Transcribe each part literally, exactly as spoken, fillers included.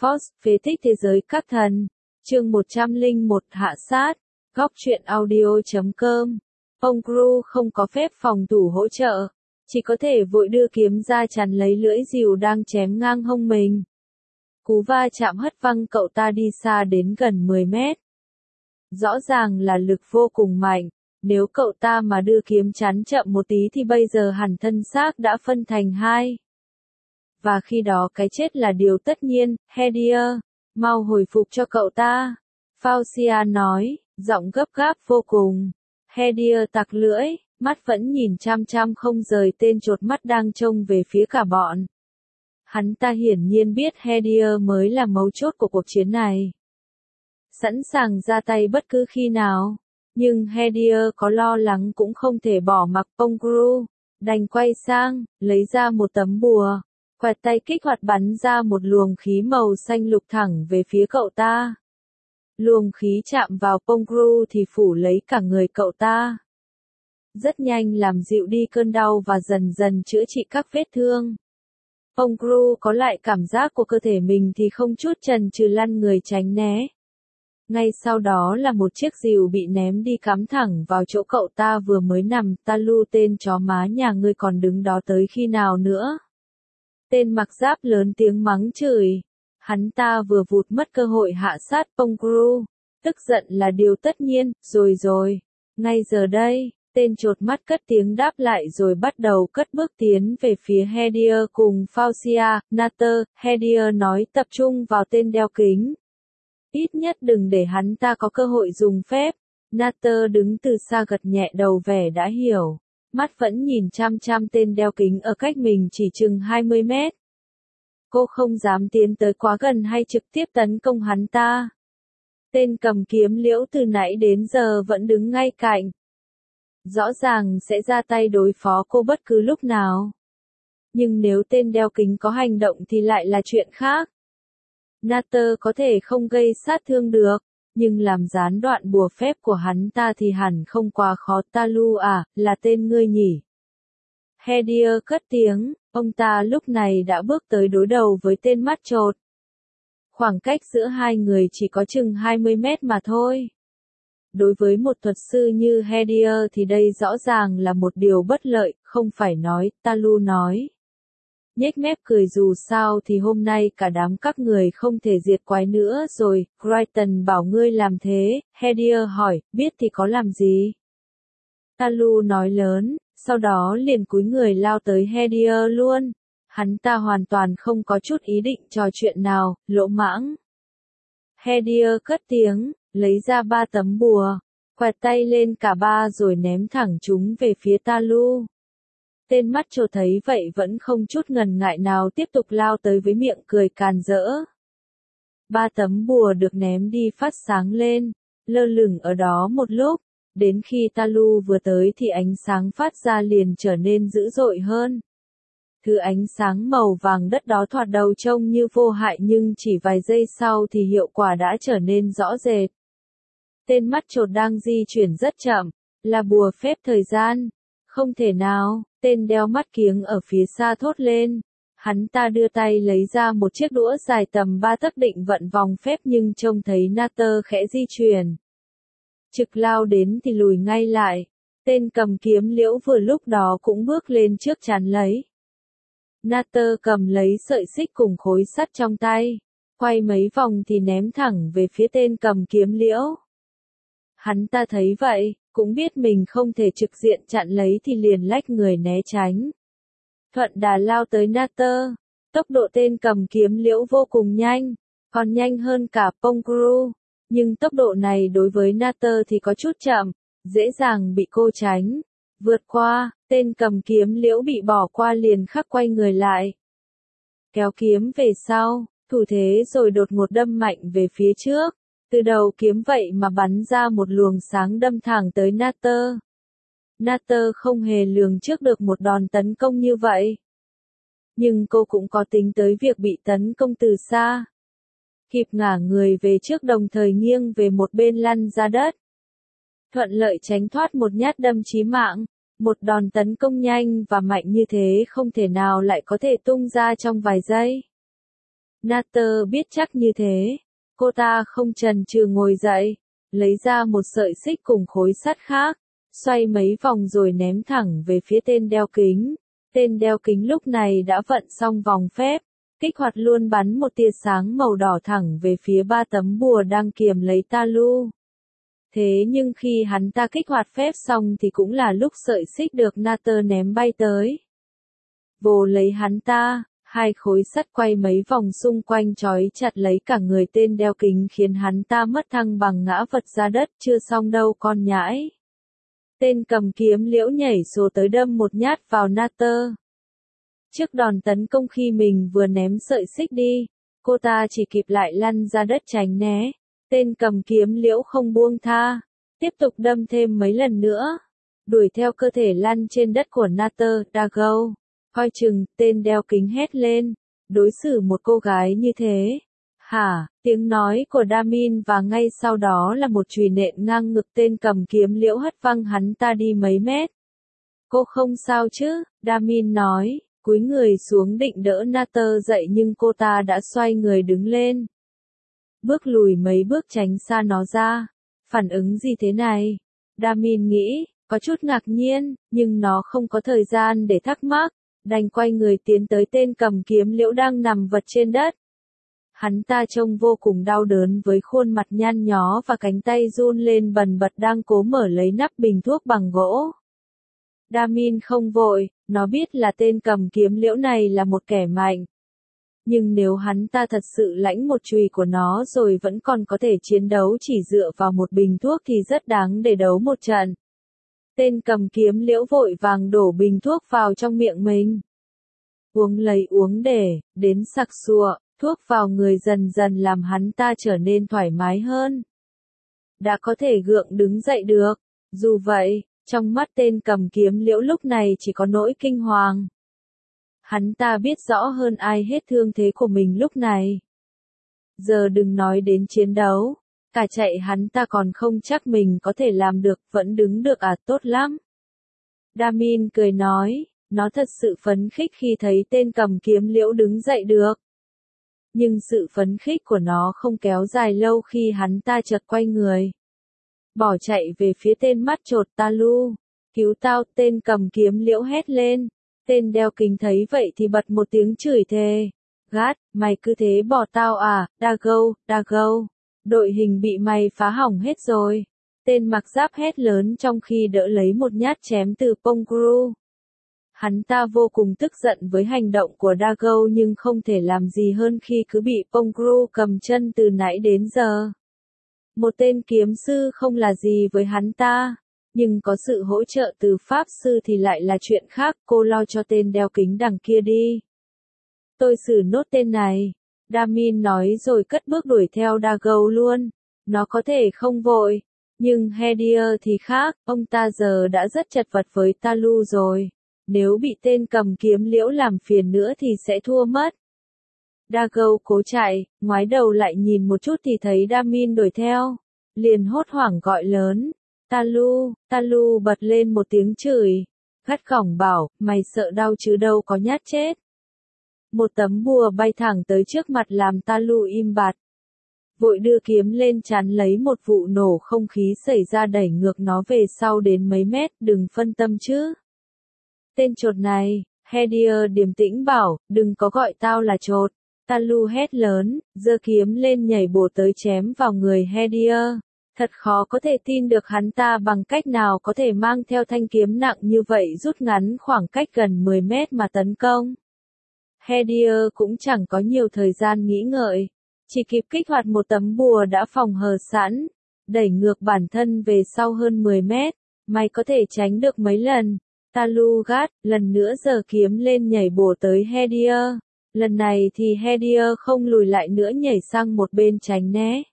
Force, phế tích thế giới các thần. Chương một trăm lẻ một hạ sát. Góc truyện audio chấm com. Ông Gru không có phép phòng thủ hỗ trợ, chỉ có thể vội đưa kiếm ra chắn lấy lưỡi rìu đang chém ngang hông mình. Cú va chạm hất văng cậu ta đi xa đến gần mười mét. Rõ ràng là lực vô cùng mạnh, nếu cậu ta mà đưa kiếm chắn chậm một tí thì bây giờ hẳn thân xác đã phân thành hai. Và khi đó cái chết là điều tất nhiên. Hedier, mau hồi phục cho cậu ta. Faucia nói, giọng gấp gáp vô cùng. Hedier tặc lưỡi, mắt vẫn nhìn chăm chăm không rời tên chột mắt đang trông về phía cả bọn. Hắn ta hiển nhiên biết Hedier mới là mấu chốt của cuộc chiến này. Sẵn sàng ra tay bất cứ khi nào. Nhưng Hedier có lo lắng cũng không thể bỏ mặc ông Gru, đành quay sang, lấy ra một tấm bùa, quẹt tay kích hoạt bắn ra một luồng khí màu xanh lục thẳng về phía cậu ta. Luồng khí chạm vào Pongru thì phủ lấy cả người cậu ta. Rất nhanh làm dịu đi cơn đau và dần dần chữa trị các vết thương. Pongru có lại cảm giác của cơ thể mình thì không chút chần chừ lăn người tránh né. Ngay sau đó là một chiếc rìu bị ném đi cắm thẳng vào chỗ cậu ta vừa mới nằm. Talu, tên chó má nhà ngươi còn đứng đó tới khi nào nữa? Tên mặc giáp lớn tiếng mắng chửi. Hắn ta vừa vụt mất cơ hội hạ sát Pongru. Tức giận là điều tất nhiên, rồi rồi. Ngay giờ đây, tên chột mắt cất tiếng đáp lại rồi bắt đầu cất bước tiến về phía Hedier cùng Faucia. Natter, Hedier nói, tập trung vào tên đeo kính. Ít nhất đừng để hắn ta có cơ hội dùng phép. Natter đứng từ xa gật nhẹ đầu vẻ đã hiểu. Mắt vẫn nhìn chăm chăm tên đeo kính ở cách mình chỉ chừng hai mươi mét. Cô không dám tiến tới quá gần hay trực tiếp tấn công hắn ta. Tên cầm kiếm liễu từ nãy đến giờ vẫn đứng ngay cạnh. Rõ ràng sẽ ra tay đối phó cô bất cứ lúc nào. Nhưng nếu tên đeo kính có hành động thì lại là chuyện khác. Natter có thể không gây sát thương được, nhưng làm gián đoạn bùa phép của hắn ta thì hẳn không quá khó. Talu à, là tên ngươi nhỉ? Hedier cất tiếng, ông ta lúc này đã bước tới đối đầu với tên mắt chột. Khoảng cách giữa hai người chỉ có chừng hai mươi mét mà thôi. Đối với một thuật sư như Hedier thì đây rõ ràng là một điều bất lợi, không phải nói, Talu nói. Nhếch mép cười, dù sao thì hôm nay cả đám các người không thể diệt quái nữa rồi. Crichton bảo ngươi làm thế. Hedier hỏi, biết thì có làm gì? Talu nói lớn, sau đó liền cúi người lao tới Hedier luôn. Hắn ta hoàn toàn không có chút ý định trò chuyện nào, lỗ mãng. Hedier cất tiếng, lấy ra ba tấm bùa, quẹt tay lên cả ba rồi ném thẳng chúng về phía Talu. Tên mắt trồ thấy vậy vẫn không chút ngần ngại nào tiếp tục lao tới với miệng cười càn rỡ. Ba tấm bùa được ném đi phát sáng lên, lơ lửng ở đó một lúc, đến khi Talu vừa tới thì ánh sáng phát ra liền trở nên dữ dội hơn. Thứ ánh sáng màu vàng đất đó thoạt đầu trông như vô hại nhưng chỉ vài giây sau thì hiệu quả đã trở nên rõ rệt. Tên mắt chột đang di chuyển rất chậm, là bùa phép thời gian. Không thể nào, tên đeo mắt kiếng ở phía xa thốt lên. Hắn ta đưa tay lấy ra một chiếc đũa dài tầm ba tấc định vận vòng phép nhưng trông thấy Natter khẽ di chuyển. Trực lao đến thì lùi ngay lại. Tên cầm kiếm liễu vừa lúc đó cũng bước lên trước chắn lấy. Natter cầm lấy sợi xích cùng khối sắt trong tay, quay mấy vòng thì ném thẳng về phía tên cầm kiếm liễu. Hắn ta thấy vậy, cũng biết mình không thể trực diện chặn lấy thì liền lách người né tránh. Thuận đà lao tới Natter, tốc độ tên cầm kiếm liễu vô cùng nhanh, còn nhanh hơn cả Pongru, nhưng tốc độ này đối với Natter thì có chút chậm, dễ dàng bị cô tránh. Vượt qua, tên cầm kiếm liễu bị bỏ qua liền khắc quay người lại. Kéo kiếm về sau, thủ thế rồi đột ngột đâm mạnh về phía trước. Từ đầu kiếm vậy mà bắn ra một luồng sáng đâm thẳng tới Natter. Natter không hề lường trước được một đòn tấn công như vậy. Nhưng cô cũng có tính tới việc bị tấn công từ xa. Kịp ngả người về trước đồng thời nghiêng về một bên lăn ra đất. Thuận lợi tránh thoát một nhát đâm chí mạng. Một đòn tấn công nhanh và mạnh như thế không thể nào lại có thể tung ra trong vài giây. Natter biết chắc như thế. Cô ta không chần chừ ngồi dậy, lấy ra một sợi xích cùng khối sắt khác, xoay mấy vòng rồi ném thẳng về phía tên đeo kính. Tên đeo kính lúc này đã vận xong vòng phép, kích hoạt luôn bắn một tia sáng màu đỏ thẳng về phía ba tấm bùa đang kiềm lấy Talu. Thế nhưng khi hắn ta kích hoạt phép xong thì cũng là lúc sợi xích được Natter ném bay tới. Vồ lấy hắn ta, hai khối sắt quay mấy vòng xung quanh trói chặt lấy cả người tên đeo kính khiến hắn ta mất thăng bằng ngã vật ra đất. Chưa xong đâu con nhãi. Tên cầm kiếm liễu nhảy số tới đâm một nhát vào Natter. Trước đòn tấn công khi mình vừa ném sợi xích đi, cô ta chỉ kịp lại lăn ra đất tránh né. Tên cầm kiếm liễu không buông tha, tiếp tục đâm thêm mấy lần nữa, đuổi theo cơ thể lăn trên đất của Natter. Dago, coi chừng, tên đeo kính hét lên, đối xử một cô gái như thế. Hả, tiếng nói của Damin và ngay sau đó là một chùy nện ngang ngực tên cầm kiếm liễu hất văng hắn ta đi mấy mét. Cô không sao chứ, Damin nói, cúi người xuống định đỡ Natter dậy nhưng cô ta đã xoay người đứng lên. Bước lùi mấy bước tránh xa nó ra. Phản ứng gì thế này? Damin nghĩ, có chút ngạc nhiên, nhưng nó không có thời gian để thắc mắc, đành quay người tiến tới tên cầm kiếm liễu đang nằm vật trên đất. Hắn ta trông vô cùng đau đớn với khuôn mặt nhăn nhó và cánh tay run lên bần bật đang cố mở lấy nắp bình thuốc bằng gỗ. Damin không vội, nó biết là tên cầm kiếm liễu này là một kẻ mạnh. Nhưng nếu hắn ta thật sự lãnh một chùy của nó rồi vẫn còn có thể chiến đấu chỉ dựa vào một bình thuốc thì rất đáng để đấu một trận. Tên cầm kiếm liễu vội vàng đổ bình thuốc vào trong miệng mình. Uống lấy uống để, đến sặc sụa, thuốc vào người dần dần làm hắn ta trở nên thoải mái hơn. Đã có thể gượng đứng dậy được. Dù vậy, trong mắt tên cầm kiếm liễu lúc này chỉ có nỗi kinh hoàng. Hắn ta biết rõ hơn ai hết thương thế của mình lúc này. Giờ đừng nói đến chiến đấu, cả chạy hắn ta còn không chắc mình có thể làm được, vẫn đứng được à, tốt lắm. Damin cười nói, nó thật sự phấn khích khi thấy tên cầm kiếm liễu đứng dậy được. Nhưng sự phấn khích của nó không kéo dài lâu khi hắn ta chợt quay người. Bỏ chạy về phía tên mắt trột Talu. Cứu tao, tên cầm kiếm liễu hét lên. Tên đeo kính thấy vậy thì bật một tiếng chửi thề. Gát, mày cứ thế bỏ tao à, Dago, Dago. Đội hình bị mày phá hỏng hết rồi. Tên mặc giáp hét lớn trong khi đỡ lấy một nhát chém từ Pongru. Hắn ta vô cùng tức giận với hành động của Dago nhưng không thể làm gì hơn khi cứ bị Pongru cầm chân từ nãy đến giờ. Một tên kiếm sư không là gì với hắn ta. Nhưng có sự hỗ trợ từ pháp sư thì lại là chuyện khác. Cô lo cho tên đeo kính đằng kia đi. Tôi xử nốt tên này. Damin nói rồi cất bước đuổi theo Dago luôn. Nó có thể không vội. Nhưng Hedier thì khác. Ông ta giờ đã rất chật vật với Talu rồi. Nếu bị tên cầm kiếm liễu làm phiền nữa thì sẽ thua mất. Dago cố chạy, ngoái đầu lại nhìn một chút thì thấy Damin đuổi theo. Liền hốt hoảng gọi lớn. Talu, Talu bật lên một tiếng chửi. Gắt gỏng bảo, mày sợ đau chứ đâu có nhát chết. Một tấm bùa bay thẳng tới trước mặt làm Talu im bặt. Vội đưa kiếm lên chắn lấy một vụ nổ không khí xảy ra đẩy ngược nó về sau đến mấy mét, đừng phân tâm chứ. Tên chột này, Hedier điềm tĩnh bảo, đừng có gọi tao là chột. Talu hét lớn, giơ kiếm lên nhảy bổ tới chém vào người Hedier. Thật khó có thể tin được hắn ta bằng cách nào có thể mang theo thanh kiếm nặng như vậy rút ngắn khoảng cách gần mười mét mà tấn công. Hedier cũng chẳng có nhiều thời gian nghĩ ngợi, chỉ kịp kích hoạt một tấm bùa đã phòng hờ sẵn, đẩy ngược bản thân về sau hơn mười mét, mày có thể tránh được mấy lần. Talu gắt, lần nữa giơ kiếm lên nhảy bổ tới Hedier. Lần này thì Hedier không lùi lại nữa nhảy sang một bên tránh né.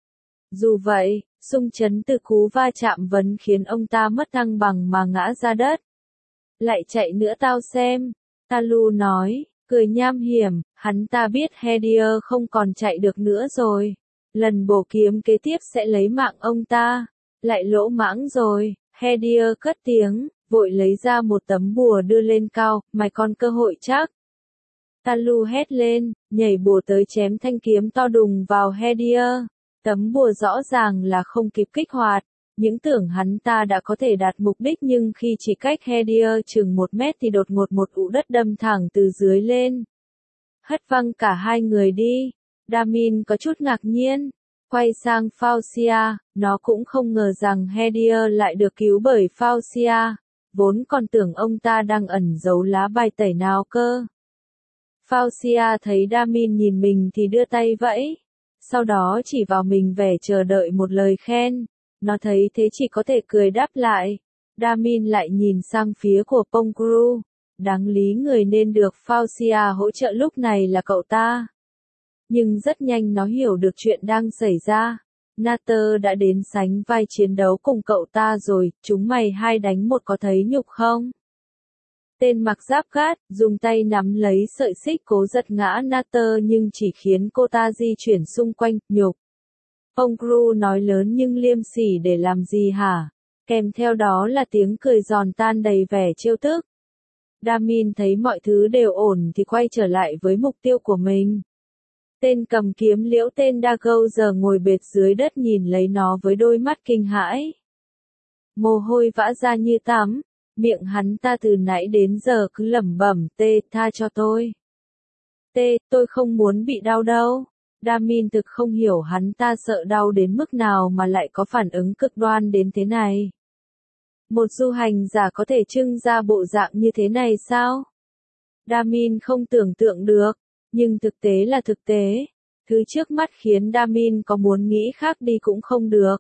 Dù vậy, xung chấn từ cú va chạm vẫn khiến ông ta mất thăng bằng mà ngã ra đất. Lại chạy nữa tao xem. Talu nói, cười nham hiểm, hắn ta biết Hedier không còn chạy được nữa rồi. Lần bổ kiếm kế tiếp sẽ lấy mạng ông ta. Lại lỗ mãng rồi, Hedier cất tiếng, vội lấy ra một tấm bùa đưa lên cao, mày còn cơ hội chắc. Talu hét lên, nhảy bổ tới chém thanh kiếm to đùng vào Hedir. Tấm bùa rõ ràng là không kịp kích hoạt. Những tưởng hắn ta đã có thể đạt mục đích nhưng khi chỉ cách Hedir chừng một mét thì đột ngột một ụ đất đâm thẳng từ dưới lên. Hất văng cả hai người đi. Damin có chút ngạc nhiên. Quay sang Faucia, nó cũng không ngờ rằng Hedir lại được cứu bởi Faucia. Vốn còn tưởng ông ta đang ẩn giấu lá bài tẩy nào cơ. Faucia thấy Damin nhìn mình thì đưa tay vẫy. Sau đó chỉ vào mình vẻ chờ đợi một lời khen. Nó thấy thế chỉ có thể cười đáp lại. Damin lại nhìn sang phía của Pongru. Đáng lý người nên được Faucia hỗ trợ lúc này là cậu ta. Nhưng rất nhanh nó hiểu được chuyện đang xảy ra. Natter đã đến sánh vai chiến đấu cùng cậu ta rồi, chúng mày hai đánh một có thấy nhục không? Tên mặc giáp gát, dùng tay nắm lấy sợi xích cố giật ngã Natter nhưng chỉ khiến cô ta di chuyển xung quanh, nhục. Pongru nói lớn nhưng liêm sỉ để làm gì hả? Kèm theo đó là tiếng cười giòn tan đầy vẻ trêu tức. Damin thấy mọi thứ đều ổn thì quay trở lại với mục tiêu của mình. Tên cầm kiếm liễu tên Dago giờ ngồi bệt dưới đất nhìn lấy nó với đôi mắt kinh hãi. Mồ hôi vã ra như tắm, miệng hắn ta từ nãy đến giờ cứ lẩm bẩm, tê, tha cho tôi. Tê, tôi không muốn bị đau đâu. Damin thực không hiểu hắn ta sợ đau đến mức nào mà lại có phản ứng cực đoan đến thế này. Một du hành giả có thể trưng ra bộ dạng như thế này sao? Damin không tưởng tượng được, nhưng thực tế là thực tế. Thứ trước mắt khiến Damin có muốn nghĩ khác đi cũng không được.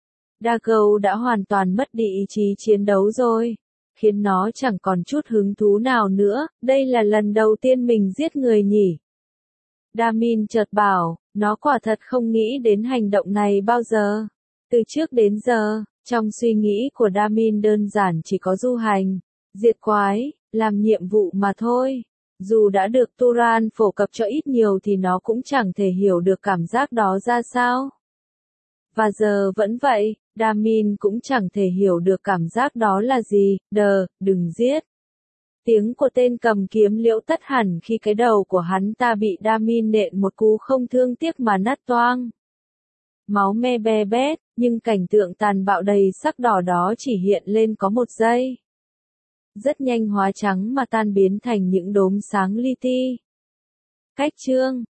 Dago đã hoàn toàn mất đi ý chí chiến đấu rồi, khiến nó chẳng còn chút hứng thú nào nữa. Đây là lần đầu tiên mình giết người nhỉ? Damin chợt bảo, nó quả thật không nghĩ đến hành động này bao giờ. Từ trước đến giờ, trong suy nghĩ của Damin đơn giản chỉ có du hành, diệt quái, làm nhiệm vụ mà thôi. Dù đã được Turan phổ cập cho ít nhiều thì nó cũng chẳng thể hiểu được cảm giác đó ra sao. Và giờ vẫn vậy, Damin cũng chẳng thể hiểu được cảm giác đó là gì. Đờ, đừng giết. Tiếng của tên cầm kiếm liễu tất hẳn khi cái đầu của hắn ta bị Damin nện một cú không thương tiếc mà nát toang. Máu me be bét, nhưng cảnh tượng tàn bạo đầy sắc đỏ đó chỉ hiện lên có một giây. Rất nhanh hóa trắng mà tan biến thành những đốm sáng li ti. Cách chương